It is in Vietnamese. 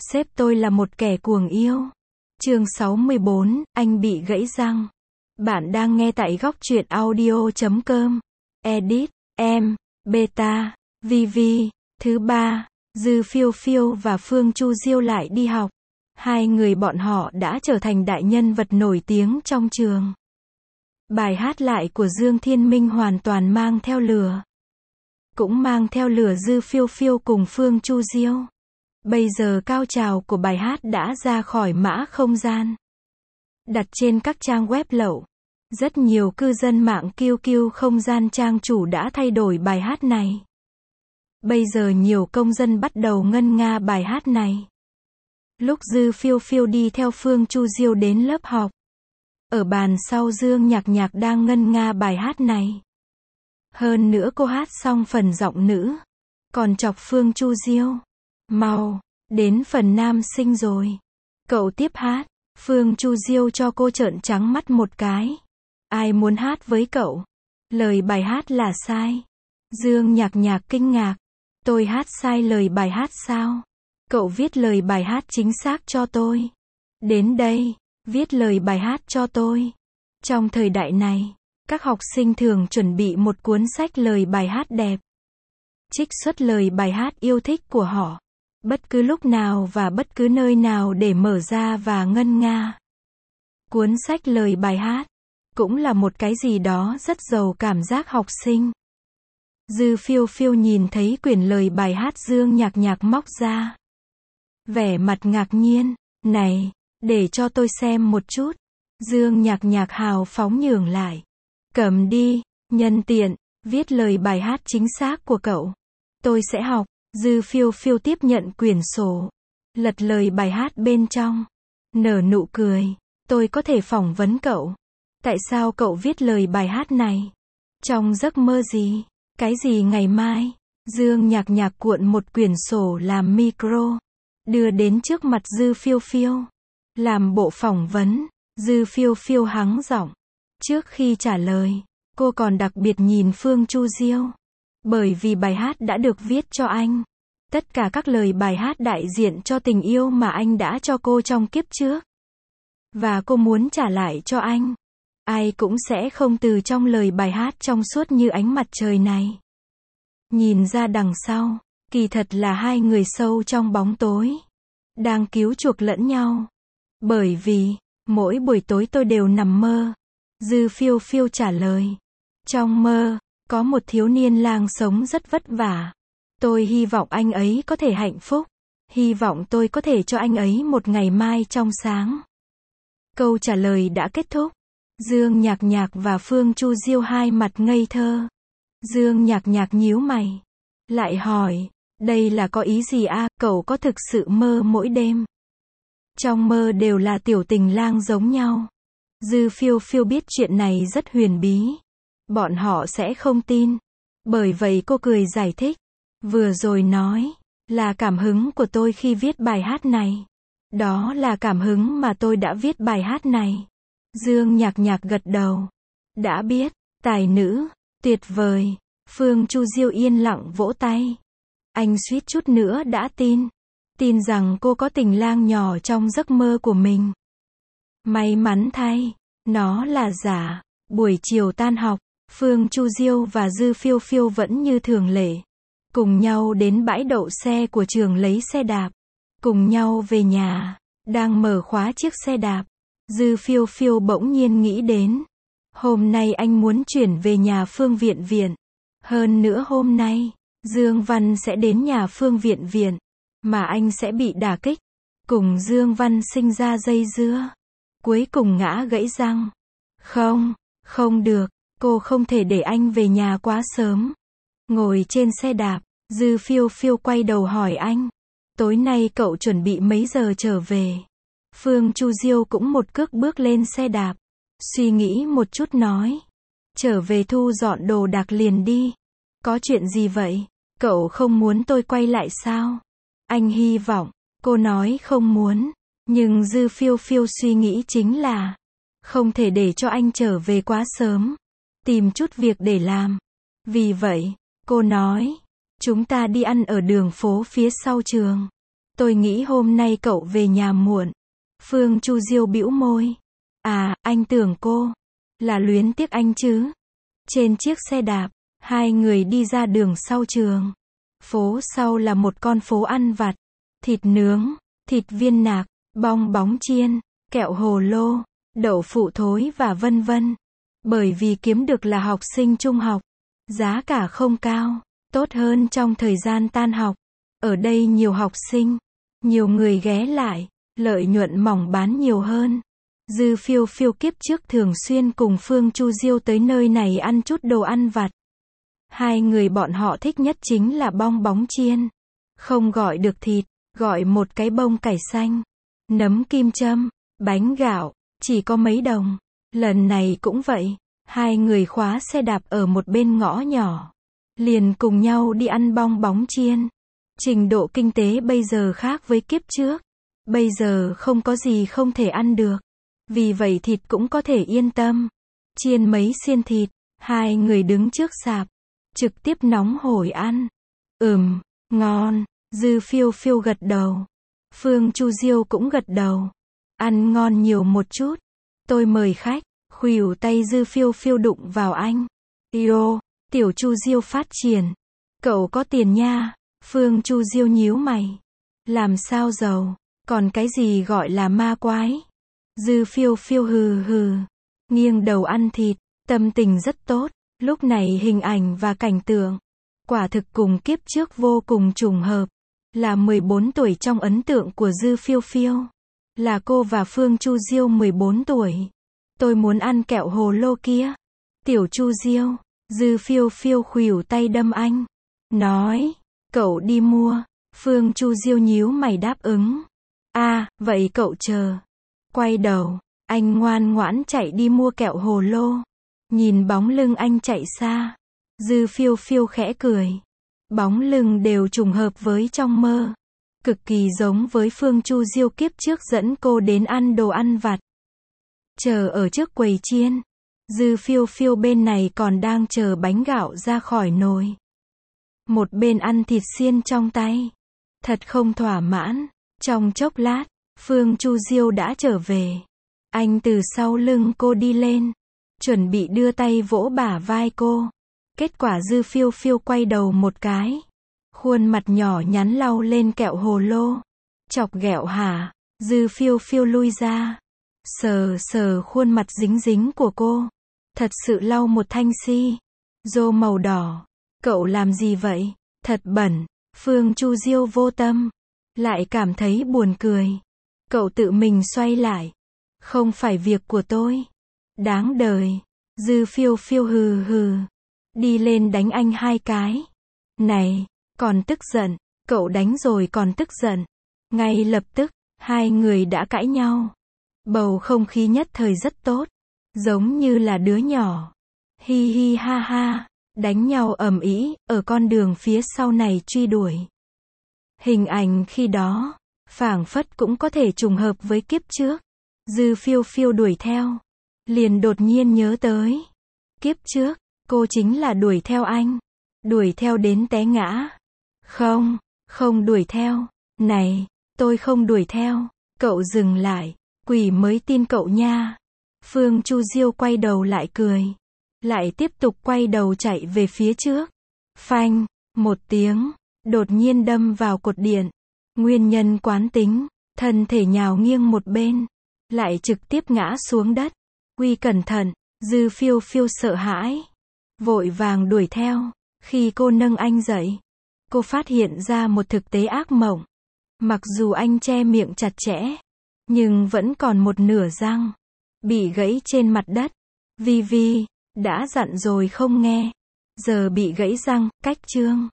Sếp tôi là một kẻ cuồng yêu. Chương 64, anh bị gãy răng. Bạn đang nghe tại góc truyện audio.com. Edit, em, Beta, VV. Thứ ba, Dư Phiêu Phiêu và Phương Chu Diêu lại đi học. Hai người bọn họ đã trở thành đại nhân vật nổi tiếng trong trường. Bài hát lại của Dương Thiên Minh hoàn toàn mang theo lửa. Cũng mang theo lửa Dư Phiêu Phiêu cùng Phương Chu Diêu. Bây giờ cao trào của bài hát đã ra khỏi mã không gian. Đặt trên các trang web lậu. Rất nhiều cư dân mạng QQ không gian trang chủ đã thay đổi bài hát này. Bây giờ nhiều công dân bắt đầu ngân nga bài hát này. Lúc Dư Phiêu Phiêu đi theo Phương Chu Diêu đến lớp học. Ở bàn sau Dương Nhạc Nhạc đang ngân nga bài hát này. Hơn nữa cô hát xong phần giọng nữ. Còn chọc Phương Chu Diêu. Mau, đến phần nam sinh rồi. Cậu tiếp hát. Phương Chu Diêu cho cô trợn trắng mắt một cái. Ai muốn hát với cậu? Lời bài hát là sai. Dương Nhạc Nhạc kinh ngạc. Tôi hát sai lời bài hát sao? Cậu viết lời bài hát chính xác cho tôi. Đến đây, viết lời bài hát cho tôi. Trong thời đại này, các học sinh thường chuẩn bị một cuốn sách lời bài hát đẹp. Trích xuất lời bài hát yêu thích của họ. Bất cứ lúc nào và bất cứ nơi nào để mở ra và ngân nga. Cuốn sách lời bài hát cũng là một cái gì đó rất giàu cảm giác học sinh. Dư Phiêu Phiêu nhìn thấy quyển lời bài hát Dương Nhạc Nhạc móc ra. Vẻ mặt ngạc nhiên. Này, để cho tôi xem một chút. Dương Nhạc Nhạc hào phóng nhường lại. Cầm đi, nhân tiện, viết lời bài hát chính xác của cậu. Tôi sẽ học. Dư Phiêu Phiêu tiếp nhận quyển sổ. Lật lời bài hát bên trong. Nở nụ cười. Tôi có thể phỏng vấn cậu. Tại sao cậu viết lời bài hát này? Trong giấc mơ gì? Cái gì ngày mai? Dương Nhạc Nhạc cuộn một quyển sổ làm micro. Đưa đến trước mặt Dư Phiêu Phiêu. Làm bộ phỏng vấn. Dư Phiêu Phiêu hắng giọng. Trước khi trả lời, cô còn đặc biệt nhìn Phương Chu Diêu. Bởi vì bài hát đã được viết cho anh. Tất cả các lời bài hát đại diện cho tình yêu mà anh đã cho cô trong kiếp trước. Và cô muốn trả lại cho anh. Ai cũng sẽ không từ trong lời bài hát trong suốt như ánh mặt trời này. Nhìn ra đằng sau, kỳ thật là hai người sâu trong bóng tối. Đang cứu chuộc lẫn nhau. Bởi vì, mỗi buổi tối tôi đều nằm mơ. Dư Phiêu Phiêu trả lời. Trong mơ, có một thiếu niên lang sống rất vất vả. Tôi hy vọng anh ấy có thể hạnh phúc. Hy vọng tôi có thể cho anh ấy một ngày mai trong sáng. Câu trả lời đã kết thúc. Dương Nhạc Nhạc và Phương Chu Diêu hai mặt ngây thơ. Dương Nhạc Nhạc nhíu mày. Lại hỏi, đây là có ý gì à, cậu có thực sự mơ mỗi đêm? Trong mơ đều là tiểu tình lang giống nhau. Dư Phiêu Phiêu biết chuyện này rất huyền bí. Bọn họ sẽ không tin. Bởi vậy cô cười giải thích. Vừa rồi nói, là cảm hứng của tôi khi viết bài hát này. Đó là cảm hứng mà tôi đã viết bài hát này. Dương Nhạc Nhạc gật đầu. Đã biết, tài nữ, tuyệt vời. Phương Chu Diêu yên lặng vỗ tay. Anh suýt chút nữa đã tin. Tin rằng cô có tình lang nhỏ trong giấc mơ của mình. May mắn thay, nó là giả. Buổi chiều tan học, Phương Chu Diêu và Dư Phiêu Phiêu vẫn như thường lệ. Cùng nhau đến bãi đậu xe của trường lấy xe đạp. Cùng nhau về nhà. Đang mở khóa chiếc xe đạp. Dư Phiêu Phiêu bỗng nhiên nghĩ đến. Hôm nay anh muốn chuyển về nhà Phương Viện Viện. Hơn nữa hôm nay, Dương Văn sẽ đến nhà Phương Viện Viện. Mà anh sẽ bị đả kích. Cùng Dương Văn sinh ra dây dưa. Cuối cùng ngã gãy răng. Không, không được. Cô không thể để anh về nhà quá sớm. Ngồi trên xe đạp, Dư Phiêu Phiêu quay đầu hỏi anh. Tối nay cậu chuẩn bị mấy giờ trở về? Phương Chu Diêu cũng một cước bước lên xe đạp. Suy nghĩ một chút nói. Trở về thu dọn đồ đạc liền đi. Có chuyện gì vậy? Cậu không muốn tôi quay lại sao? Anh hy vọng. Cô nói không muốn. Nhưng Dư Phiêu Phiêu suy nghĩ chính là. Không thể để cho anh trở về quá sớm. Tìm chút việc để làm. Vì vậy, cô nói. Chúng ta đi ăn ở đường phố phía sau trường. Tôi nghĩ hôm nay cậu về nhà muộn. Phương Chu Diêu bĩu môi. À, anh tưởng cô là luyến tiếc anh chứ. Trên chiếc xe đạp, hai người đi ra đường sau trường. Phố sau là một con phố ăn vặt. Thịt nướng, thịt viên nạc, bong bóng chiên, kẹo hồ lô, đậu phụ thối và vân vân. Bởi vì kiếm được là học sinh trung học, giá cả không cao, tốt hơn trong thời gian tan học. Ở đây nhiều học sinh, nhiều người ghé lại, lợi nhuận mỏng bán nhiều hơn. Dư Phiêu Phiêu kiếp trước thường xuyên cùng Phương Chu Diêu tới nơi này ăn chút đồ ăn vặt. Hai người bọn họ thích nhất chính là bong bóng chiên. Không gọi được thịt, gọi một cái bông cải xanh, nấm kim châm, bánh gạo, chỉ có mấy đồng. Lần này cũng vậy, hai người khóa xe đạp ở một bên ngõ nhỏ, liền cùng nhau đi ăn bong bóng chiên. Trình độ kinh tế bây giờ khác với kiếp trước. Bây giờ không có gì không thể ăn được. Vì vậy thịt cũng có thể yên tâm. Chiên mấy xiên thịt, hai người đứng trước sạp, trực tiếp nóng hổi ăn. Ngon. Dư Phiêu Phiêu gật đầu. Phương Chu Diêu cũng gật đầu. Ăn ngon nhiều một chút. Tôi mời khách. Khuỷu tay Dư Phiêu Phiêu đụng vào anh. Yo, tiểu Chu Diêu phát triển. Cậu có tiền nha. Phương Chu Diêu nhíu mày. Làm sao giàu, còn cái gì gọi là ma quái? Dư Phiêu Phiêu hừ hừ, nghiêng đầu ăn thịt, tâm tình rất tốt. Lúc này hình ảnh và cảnh tượng, quả thực cùng kiếp trước vô cùng trùng hợp. Là 14 tuổi trong ấn tượng của Dư Phiêu Phiêu. Là cô và Phương Chu Diêu 14 tuổi. Tôi muốn ăn kẹo hồ lô kia. Tiểu Chu Diêu, Dư Phiêu Phiêu khuỷu tay đâm anh. Nói, cậu đi mua. Phương Chu Diêu nhíu mày đáp ứng. À, vậy cậu chờ. Quay đầu, anh ngoan ngoãn chạy đi mua kẹo hồ lô. Nhìn bóng lưng anh chạy xa, Dư Phiêu Phiêu khẽ cười. Bóng lưng đều trùng hợp với trong mơ. Cực kỳ giống với Phương Chu Diêu kiếp trước dẫn cô đến ăn đồ ăn vặt. Chờ ở trước quầy chiên, Dư Phiêu Phiêu bên này còn đang chờ bánh gạo ra khỏi nồi. Một bên ăn thịt xiên trong tay. Thật không thỏa mãn. Trong chốc lát, Phương Chu Diêu đã trở về. Anh từ sau lưng cô đi lên, chuẩn bị đưa tay vỗ bả vai cô. Kết quả Dư Phiêu Phiêu quay đầu một cái. Khuôn mặt nhỏ nhắn lau lên kẹo hồ lô. Chọc ghẹo hả? Dư Phiêu Phiêu lui ra. Sờ sờ khuôn mặt dính dính của cô. Thật sự lau một thanh si. Rô màu đỏ. Cậu làm gì vậy? Thật bẩn. Phương Chu Diêu vô tâm. Lại cảm thấy buồn cười. Cậu tự mình xoay lại. Không phải việc của tôi. Đáng đời. Dư Phiêu Phiêu hừ hừ. Đi lên đánh anh hai cái. Này, còn tức giận. Cậu đánh rồi còn tức giận. Ngay lập tức, hai người đã cãi nhau. Bầu không khí nhất thời rất tốt. Giống như là đứa nhỏ. Hi hi ha ha. Đánh nhau ầm ĩ, ở con đường phía sau này truy đuổi. Hình ảnh khi đó, phảng phất cũng có thể trùng hợp với kiếp trước. Dư Phiêu Phiêu đuổi theo. Liền đột nhiên nhớ tới. Kiếp trước, cô chính là đuổi theo anh. Đuổi theo đến té ngã. Không đuổi theo. Này, tôi không đuổi theo. Cậu dừng lại. Quỷ mới tin cậu nha. Phương Chu Diêu quay đầu lại cười. Lại tiếp tục quay đầu chạy về phía trước. Phanh, một tiếng, đột nhiên đâm vào cột điện. Nguyên nhân quán tính, thân thể nhào nghiêng một bên, lại trực tiếp ngã xuống đất. Quy cẩn thận, Dư Phiêu Phiêu sợ hãi, vội vàng đuổi theo. Khi cô nâng anh dậy, cô phát hiện ra một thực tế ác mộng. Mặc dù anh che miệng chặt chẽ, nhưng vẫn còn một nửa răng bị gãy trên mặt đất. Vi Vi đã dặn rồi không nghe, giờ bị gãy răng, cách chương.